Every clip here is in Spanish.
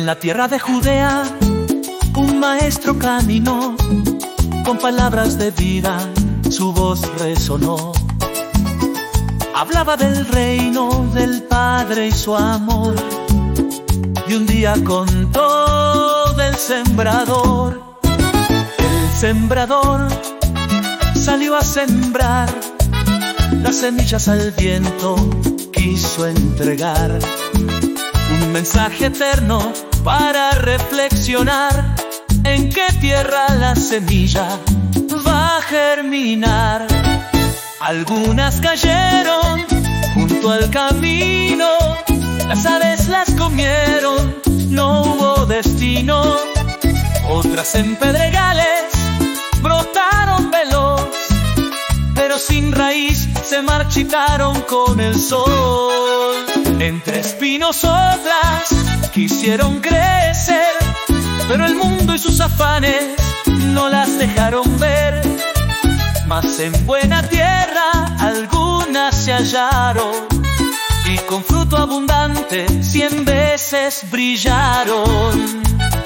En la tierra de Judea, un maestro caminó, con palabras de vida su voz resonó. Hablaba del reino del Padre y su amor, y un día contó del sembrador. El sembrador salió a sembrar, las semillas al viento quiso entregar. Un mensaje eterno para reflexionar, en qué tierra la semilla va a germinar. Algunas cayeron junto al camino, las aves las comieron, no hubo destino. Otras en pedregales brotaron veloz, pero sin raíz se marchitaron con el sol. Entre espinos otras quisieron crecer, pero el mundo y sus afanes no las dejaron ver. Mas en buena tierra algunas se hallaron, y con fruto abundante 100 veces brillaron.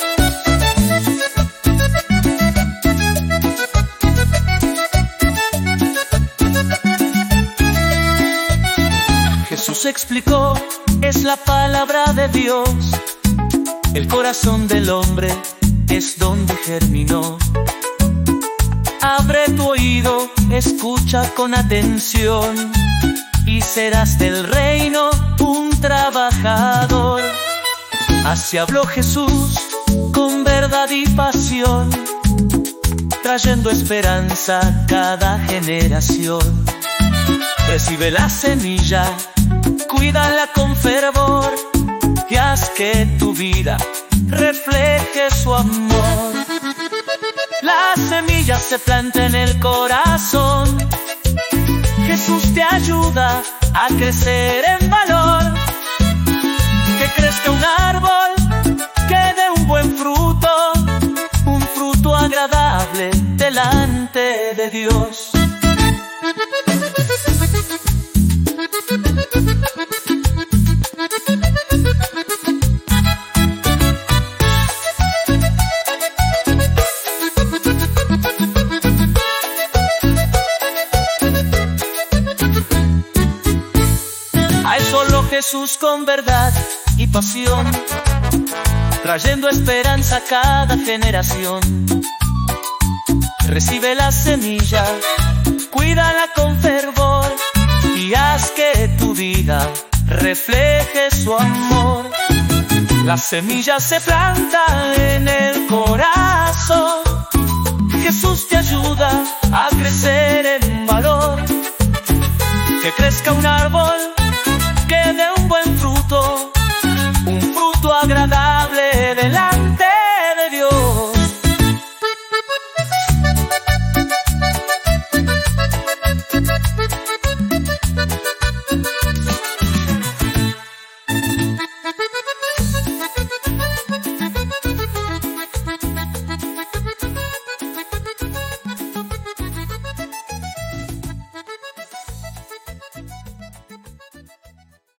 Jesús explicó, es la palabra de Dios. El corazón del hombre es donde germinó. Abre tu oído, escucha con atención, y serás del reino un trabajador. Así habló Jesús con verdad y pasión, trayendo esperanza a cada generación. Recibe la semilla, cuídala con fervor, y haz que tu vida refleje su amor. La semilla se planta en el corazón, Jesús te ayuda a crecer en valor. Que crezca un árbol, que dé un buen fruto, un fruto agradable delante de Dios. Solo Jesús con verdad y pasión, trayendo esperanza a cada generación. Recibe la semilla, cuídala con fervor, y haz que tu vida refleje su amor. La semilla se planta en el corazón, Jesús te ayuda a crecer en valor. Que crezca un árbol,